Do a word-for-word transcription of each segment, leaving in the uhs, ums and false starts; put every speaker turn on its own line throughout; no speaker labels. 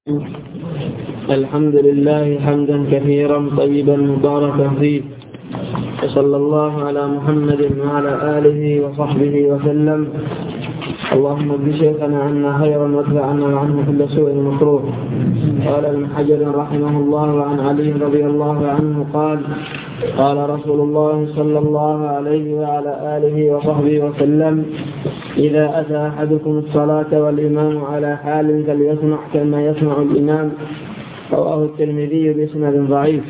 الحمد لله حمدا كثيرا طيبا مباركا فيه، وصلى الله على محمد وعلى آله وصحبه وسلم. اللهم اجز شيخنا عنا خيرا وادفع عنا عنه كل سوء مكروه. قال ابن حجر رحمه الله عن علي رضي الله عنه قال: قال رسول الله صلى الله عليه وعلى آله وصحبه وسلم: إذا أتى أحدكم الصلاة والإمام على حال فليصنع كما يصنع الإمام. رواه الترمذي بإسناد ضعيف.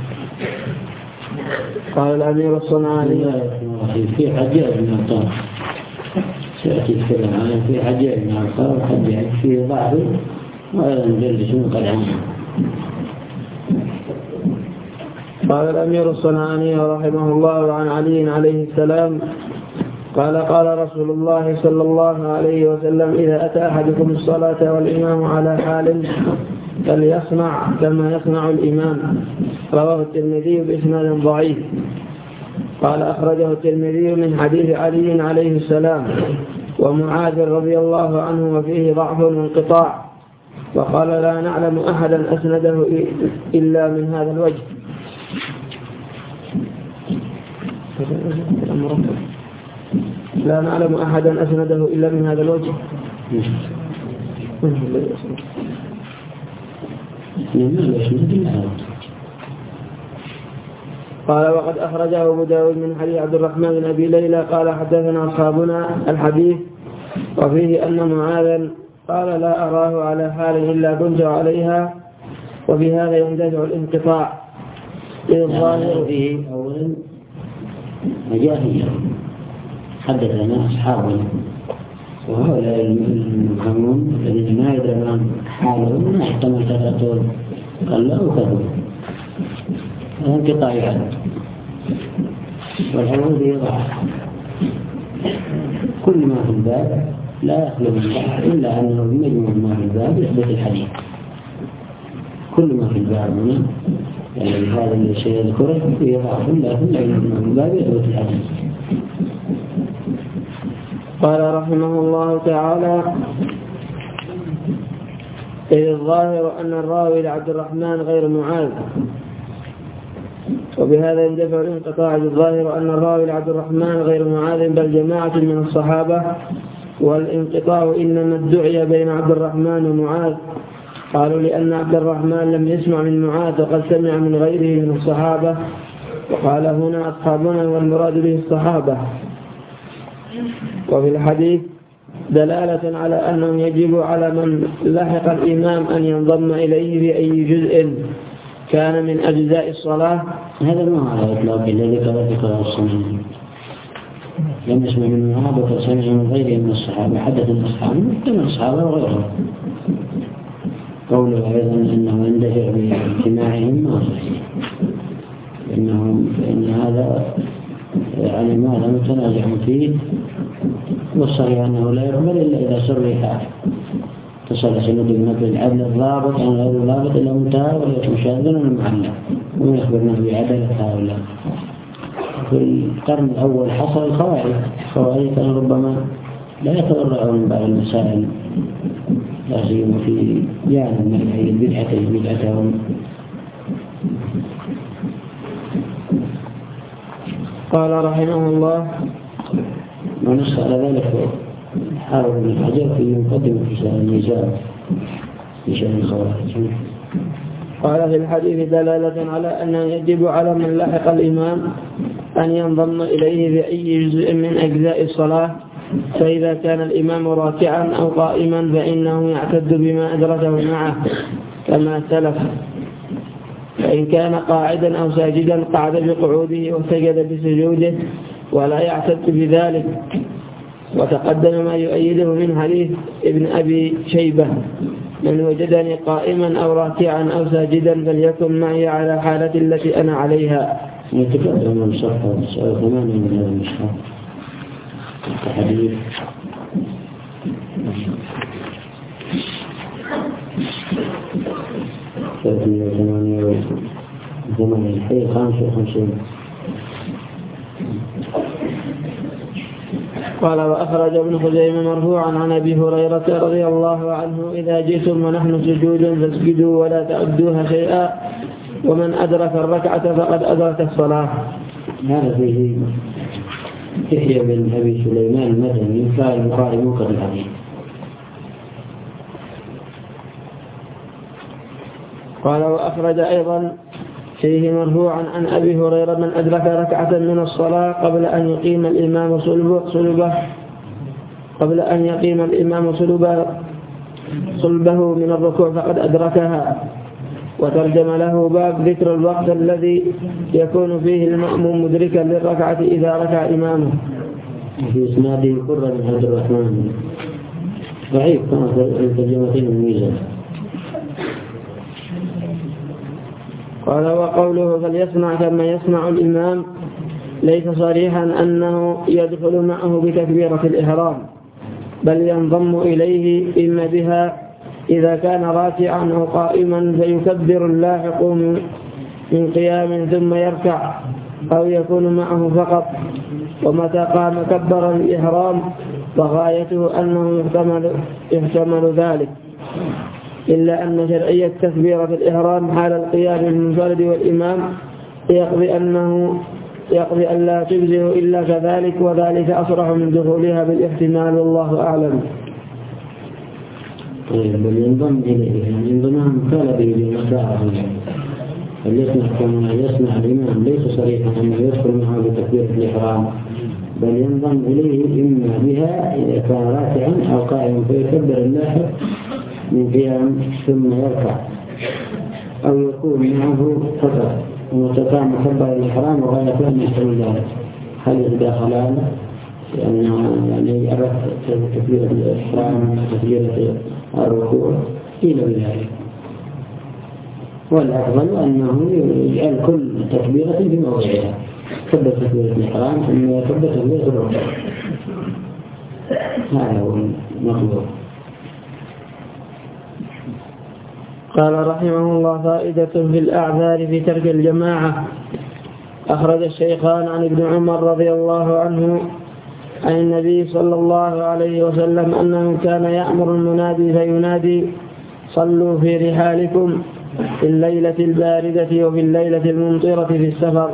قال الأمير الصنعاني:
في حجاج من الطرف سيأتي الكلام عنه في حجاج من الطرف حجاج فيه ضعف ولا نجلس قد عنه.
قال الأمير الصنعاني رحمه الله عن علي عليه السلام قال: قال رسول الله صلى الله عليه وسلم: إذا أتى أحدكم الصلاة والإمام على حال فليصنع كما يصنع الإمام. رواه الترمذي بإسناد ضعيف. قال: أخرجه الترمذي من حديث علي عليه السلام ومعاذ رضي الله عنه وفيه ضعف وانقطاع، وقال: لا نعلم أحدا أسنده إلا من هذا الوجه. لا نعلم أحدا أسنده إلا من هذا الوجه. قال: وقد أخرجه أبو داود من حديث عبد الرحمن بن أبي ليلى قال: حدثنا أصحابنا الحديث وفيه أن معاذا قال: لا أراه على حال إلا كنت عليها. وبهذا يندفع الانقطاع.
الظاهر فيه أولا مجاهية حدثنا أصحابنا، وهؤلاء المفهمون الذين ما يدرون حالهم ما يحتمل تفاصيل قال لا أكذب انقطاع يعني. والحديث يضع كل ما في الباب لا يخلو من ضعف إلا أنه بمجموع ما في الباب يثبت الحديث. كل ما في الباب هنا يعني هذا الشيء يذكره يضع كله كله من الباب يثبت الحديث.
قال رحمه الله تعالى: إذ الظاهر أن الراوي لعبد الرحمن غير معاذ. وبهذا يندفع الانقطاع. الظاهر أن الراوي لعبد الرحمن غير معاذ بل جماعة من الصحابة، والانقطاع إنما ادعي بين عبد الرحمن ومعاذ. قالوا: لأن عبد الرحمن لم يسمع من معاذ وقد سمع من غيره من الصحابة. وقال هنا أصحابنا والمراد به الصحابة. وفي الحديث دلالة على أنه يجب على من لحق الإمام أن ينضم إليه في أي جزء كان من أجزاء الصلاة.
هذا ما على إطلاق الذي ذكر الصنعاني. لم يسمع من معاذ وقد سمع من غيره من الصحابة. حدث الأصحاب كما الصحابة وغيرهم. قوله أيضا أنه يندفع باجتماعهم ما صحيح، إنهم فإن هذا يعني ما لم يتنازع فيه، والصحيح أنه لا يقبل إلا إذا صرح تصل سند بنقل العدل الضابط عن غير الضابط إلا منتهى وليس مشاذا ومعلق، ويخبرنا بعدالة هؤلاء. في القرن الأول حصل الخوارج. الخوارج كانوا ربما لا يتورعون من بعض المسائل، لا سيما في جانب من هي البدعة بدعتهم.
قال رحمه الله:
ونص على ذلك حارب بن حجر في مقدمة في الميزان في شأن الخوارج.
قال: في الحديث دلالة على أنه يجب على من لحق الإمام أن ينضم إليه في أي جزء من أجزاء الصلاة. فإذا كان الإمام راكعا أو قائما فإنه يعتد بما أدركه معه كما سلف. فإن كان قاعدا أو ساجدا قعد بقعوده وسجد بسجوده ولا يعتد بذلك. وتقدم ما يؤيده من حديث ابن أبي شيبة: من وجدني قائما أو راكعا أو ساجدا فليكن معي على حالتي التي أنا عليها.
يتقدم من صفحة سؤال ثمانية من هذا المشهر الحديث. ثلاثمائة وثمانية وثمانية الحديث خمسة وخمسين.
قال وأخرج ابن خزيمة مرفوعا عن أبي هريرة رضي الله عنه إذا جئتم ونحن سجود فاسجدوا ولا تأدوها شيئا ومن أدرك الركعة فقد أدرك الصلاة.
هذا فيه يحيى بن أبي سليمان المدني قال البخاري منكر الحديث.
قال وأخرج أيضا فيه مرفوعا عن أبي هريرة من أدرك ركعة من الصلاة قبل أن يقيم الإمام صلبه, صلبه قبل أن يقيم الإمام صلبه, صلبه من الركوع فقد أدركها. وترجم له باب ذكر الوقت الذي يكون فيه المأموم مدركا للركعة إذا ركع إمامه.
في إسناده قرة بن عبد الرحمن ضعيف كما في الترجمتين الميزة.
قال وقوله فليصنع كما يصنع الإمام ليس صريحا أنه يدخل معه بتكبيرة الإحرام، بل ينضم إليه إما بها إذا كان راكعا أو قائما فيكبر اللاحق من قيام ثم يركع، أو يكون معه فقط. ومتى قام كبر الإحرام وغايته أنه يحتمل, يحتمل ذلك، إلا أن شرعية تكبيرة الإحرام حال القيام المنفرد والإمام يقضي أنه يقضي أن لا تجزئ إلا كذلك، وذلك أصرح من دخولها بالاحتمال والله أعلم.
طيب بل ينضم إليه يعني ينضمهم قال به بمساعة فليصنع كما يصنع الإمام ليس صريحا أنه يدخل معه بتكبيرة الإحرام، بل ينضم إليه إما بها إذا كان راكعا أو قائما فيكبر اللاحق من قيام ثم يركع، أو يكون معه فقط ومتقام مكبر الإحرام وغاية أن يحتمل ذلك. هل يتداخلان؟ لأنه يعني عرف تكبيرة الإحرام تكبيرة الركوع قيل بذلك، والأفضل أنه يجعل كل تكبيرة في موضعها، كبر تكبيرة الإحرام ثم يكبر تكبيرة الركوع، هذا هو المطلوب.
قال رحمه الله فائدة في الأعذار في ترك الجماعة. أخرج الشيخان عن ابن عمر رضي الله عنه عن النبي صلى الله عليه وسلم أنه كان يأمر المنادي فينادي صلوا في رحالكم في الليلة الباردة وفي الليلة الممطرة في السفر.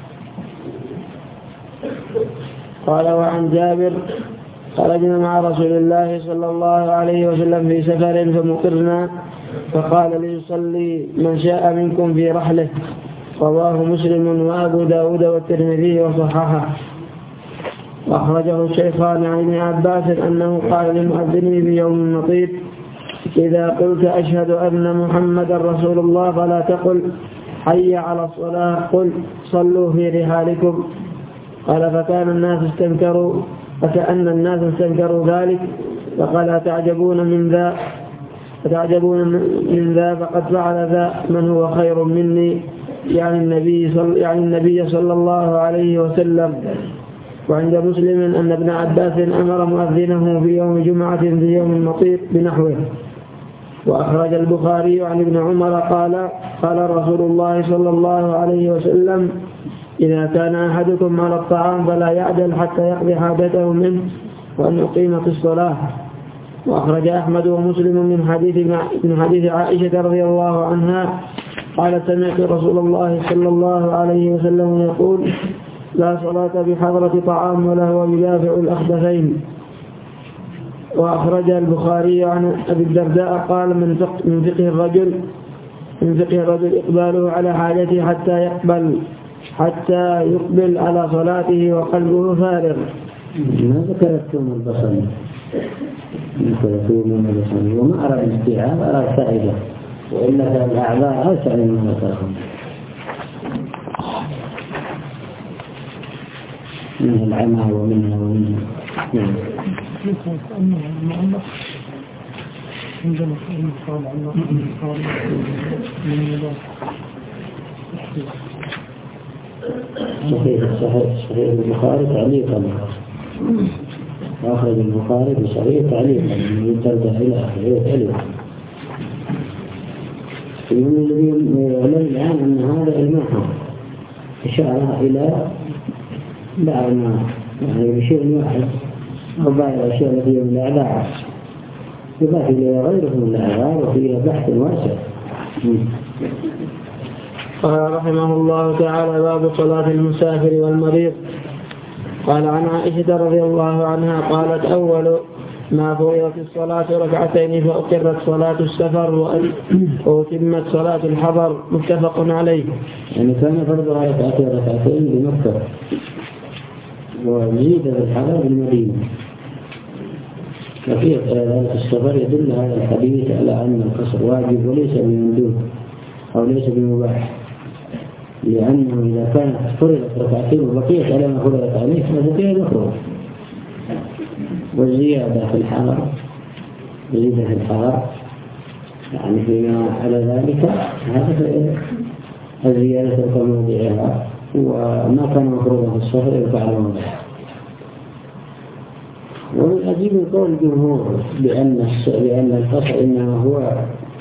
قال وعن جابر خرجنا مع رسول الله صلى الله عليه وسلم في سفر فمطرنا فقال ليصلي من شاء منكم في رحله. رواه مسلم وأبو داود والترمذي وصححه. وأخرجه الشيخان عن ابن عباس أنه قال للمؤذن في يوم المطير إذا قلت أشهد أن محمد رسول الله فلا تقل حي على الصلاة، قل صلوا في رحالكم. قال فكان الناس استنكروا فكأن الناس استنكروا ذلك فقال أتعجبون من ذا أتعجبون من ذا فقد فعل ذا من هو خير مني، يعني النبي صلى, يعني النبي صلى الله عليه وسلم. وعند مسلم أن ابن عباس أمر مؤذنه في يوم جمعة في يوم المطير بنحوه. وأخرج البخاري عن ابن عمر قال قال رسول الله صلى الله عليه وسلم إذا كان أحدكم على الطعام فلا يعدل حتى يقضي حاجته منه وأن يقيم في الصلاة. وأخرج أحمد ومسلم من حديث من حديث عائشة رضي الله عنها قال سمعت رسول الله صلى الله عليه وسلم يقول لا صلاة بحضرة طعام ولا هو يدافع الأخبثين. وأخرج البخاري عن أبي الدرداء قال من فقه, من فقه الرجل من فقه الرجل إقباله على حاجته حتى يقبل حتى يقبل على صلاته وقلبه فارغ.
ما ذكرت ثوم البصر ذكرت ثوم البصر وما أرى الاستيعاب أرى فائدة، وإلا الأعذار أوسع مما ذكرهم منها العمى ومنها ومنها. نعم. عندنا قال عن قال من صحيح صحيح صحيح البخاري تعليقا، أخرج البخاري بصحيح تعليقا من ترجع إلى آخره تعليقا. اليوم الذي يعلم الآن أن هذا المعنى إشارة إلى بعض ما يعني بشيء واحد وبعض الأشياء التي من الأعذار يضاف إليها غيره من الأعذار وفيها بحث واسع.
قال رحمه الله تعالى: باب صلاة المسافر والمريض. قال عن عائشة رضي الله عنها قالت: أول ما فرضت الصلاة ركعتين فأقرت صلاة السفر وأتمت صلاة الحضر. متفق عليه.
يعني كان فرضها ركعتين ركعتين بمكة وزيد الحضر بالمدينة. وفي ذلك السفر يدل هذا الحديث على أن القصر واجب وليس بمندوب أو ليس بمباح، لأنه إذا كانت فرضت ركعتين وبقيت على ما فرضت عليه فبقي ذكره. والزيادة في الحضر زيادة في الحضر يعني فيما على ذلك هذا الزيادة في موضعها، وما كان مفروضا في السفر يرفع على موضعها. ومن عجيب قول الجمهور بأن بأن القصر إنما هو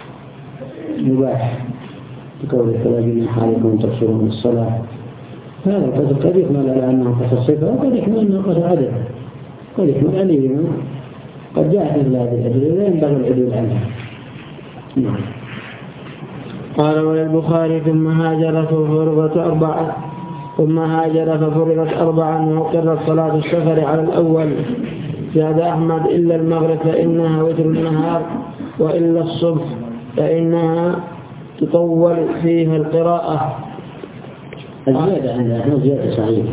مباح بقول فلا جناح عليكم تقصرون الصلاة. هذا القصر قد يحمل على أنه قصر صفة وقد يحمل أنه قصر عدد، قد يحمل عليه قد جاءت مثل هذه الأدلة لا ينبغي العدول عنها. نعم.
قال وللبخاري: ثم هاجر ففرضت أربعة ثم هاجر ففرضت أربعا وقرت صلاة السفر على الأول. زاد أحمد: إلا المغرب فإنها وتر النهار، وإلا الصبح فإنها تطول فيها القراءة.
الزيادة عند أحمد زيادة صحيحة.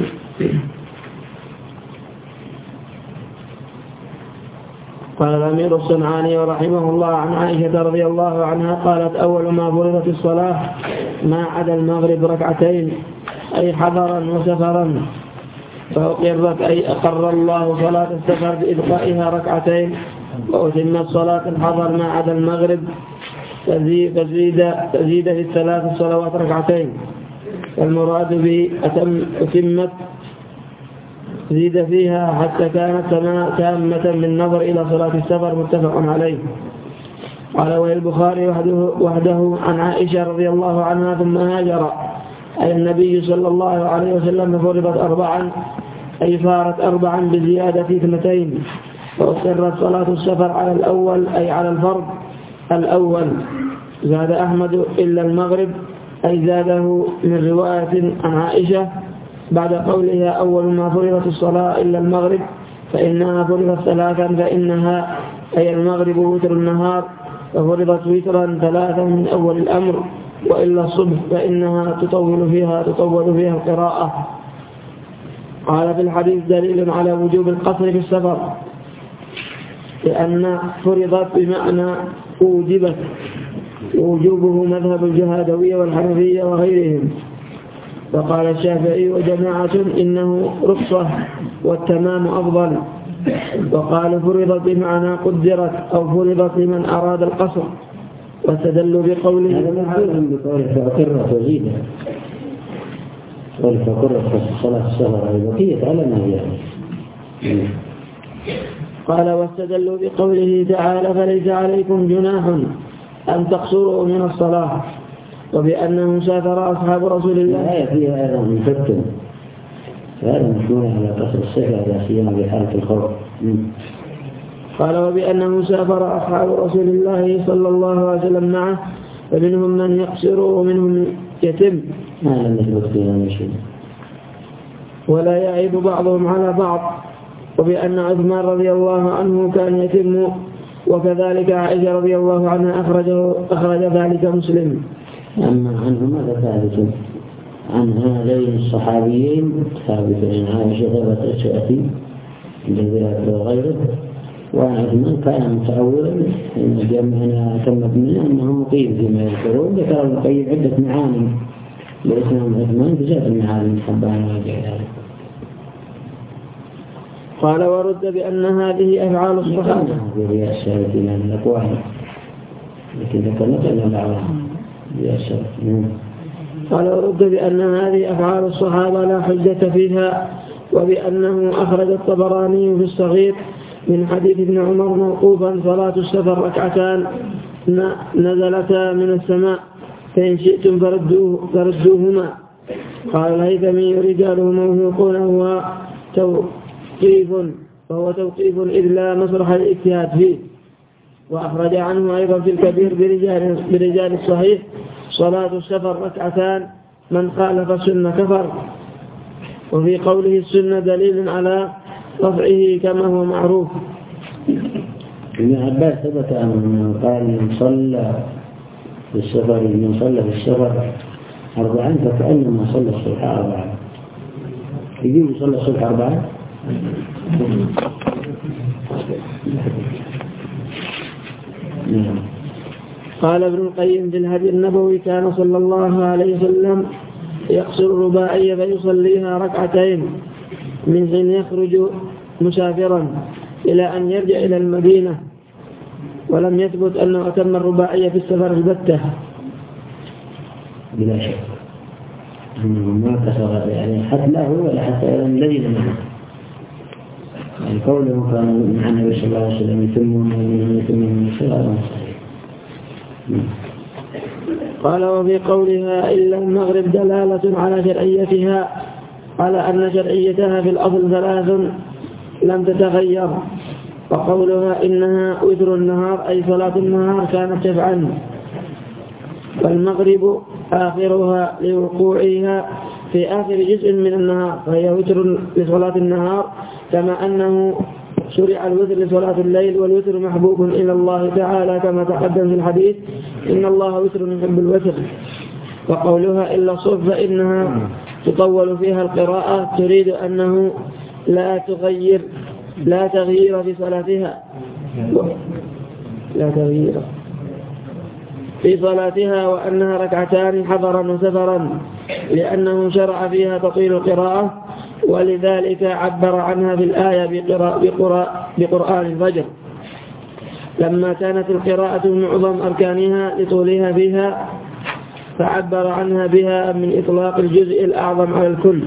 قال الأمير الصنعاني رحمه الله عن عائشة رضي الله عنها قالت: أول ما فرضت الصلاة ما عدا المغرب ركعتين، أي حضرا وسفرا، فأقرت أي أقر الله صلاة السفر بإبقائها ركعتين، وأتمت صلاة الحضر ما عدا المغرب تزيد, تزيد, تزيد في الثلاث الصلوات ركعتين. المراد به أتم أتمت زيد فيها حتى كانت تامة بالنظر إلى صلاة السفر. متفق عليه. قال وللبخاري وحده, وحده عن عائشة رضي الله عنها: ثم هاجر أي النبي صلى الله عليه وسلم فرضت أربعا، أي صارت أربعا بزيادة اثنتين، وأقرت صلاة السفر على الأول أي على الفرض الأول. زاد أحمد: إلا المغرب، أي زاده من رواية عن عائشة بعد قولها: أول ما فرضت الصلاة إلا المغرب فإنها فرضت ثلاثا، فإنها أي المغرب وتر النهار، ففرضت وترا ثلاثا من أول الأمر، وإلا الصبح فإنها تطول فيها تطول فيها القراءة. قال في الحديث: دليل على وجوب القصر في السفر، لأن فرضت بمعنى أوجبت، ووجوبه مذهب الجهادوية والحنفية وغيرهم. وقال الشافعي وجماعة: إنه رخصة والتمام أفضل. وقال: فرضت بمعنى قدرت أو فرضت لمن أراد القصر. واستدلوا بقوله:
هذا مفهوم بقوله فأقرت وزيدة، قوله فأقرت صلاة السفر أي بقيت على ما هي.
قال: واستدلوا بقوله تعالى: فليس عليكم جناح أن تقصروا من الصلاة، وبأنه سافر أصحاب رسول الله.
الآية فيها أيضا مفتن، فهذا مشمول على قصر السفر لا سيما بحالة الخوف.
قال: وبأنه سافر أصحاب رسول الله صلى الله عليه وسلم معه، فمنهم من يقصر ومنهم يتم،
ما لم يثبت فيها شيء،
ولا يعيب بعضهم على بعض. وبأن عثمان رضي الله عنه كان يتم، وكذلك عائشة رضي الله عنها أخرجه أخرج ذلك مسلم.
أما عنه ماذا ثابت؟ عن هذين الصحابيين ثابت عن عائشة ثبت تأتي جزيرة وغيره، وعن عثمان كان متعولا إن جمعنا تم ابننا أنه مقيم فيما يذكرون. ذكر المقيم عدة معاني لإسلام عثمان بذات المعاني حبان وغير ذلك.
قال: ورد بأن هذه أفعال الصحابة
في رياء السالكين من الأقوال، لكن ذكرنا أن الأعوام رياء السالكين.
قال: ورد بأن هذه أفعال الصحابة لا حجة فيها، وبأنه أخرج الطبراني في الصغير من حديث ابن عمر موقوفا: صلاة السفر ركعتان نزلتا من السماء، فإن شئتم فردوه فردوهما. قال الهيثمي: رجاله موثوقون وتوقيف فهو توقيف إذ لا مسرح الاجتهاد فيه. وأخرج عنه أيضا في الكبير برجال, برجال الصحيح صلاة السفر ركعتان من خالف السنة كفر. وفي قوله السنة دليل على رفعه كما هو معروف.
ابن عباس ثبت أنه قال من صلى في السفر من صلى في السفر أربعا فكأنما صلى الصبح أربعا. يجب يصلى الصبح أربعا.
قال ابن القيم في الهدي النبوي كان صلى الله عليه وسلم يقصر الرباعية فيصليها ركعتين من حين يخرج مسافرا إلى أن يرجع إلى المدينة، ولم يثبت أنه أتم الرباعية في السفر البتة.
بلا شك أنه ما كسر يعني حتى لا هو ولا حتى الذين معه، يعني قوله كان مع النبي صلى الله عليه وسلم يتمون من يتمون من الصلاة.
قال وفي قولها إلا المغرب دلالة على شرعيتها، على أن شرعيتها في الأصل ثلاث لم تتغير. وقولها إنها وتر النهار أي صلاة النهار كانت شفعا، والمغرب آخرها لوقوعها في آخر جزء من النهار فهي وتر لصلاة النهار، كما أنه شرع الوتر لصلاة الليل، والوتر محبوب إلى الله تعالى كما تقدم في الحديث إن الله وتر يحب الوتر. وقولها إلا الصبح فإنها تطول فيها القراءة تريد أنه لا تغير لا تغيير في صلاتها لا تغيير في صلاتها وأنها ركعتان حضرا وسفرا، لأنه شرع فيها تطيل القراءة، ولذلك عبر عنها في الآية بقرآن الفجر لما كانت القراءة من معظم أركانها لطولها فيها، فعبر عنها بها من إطلاق الجزء الأعظم على الكل.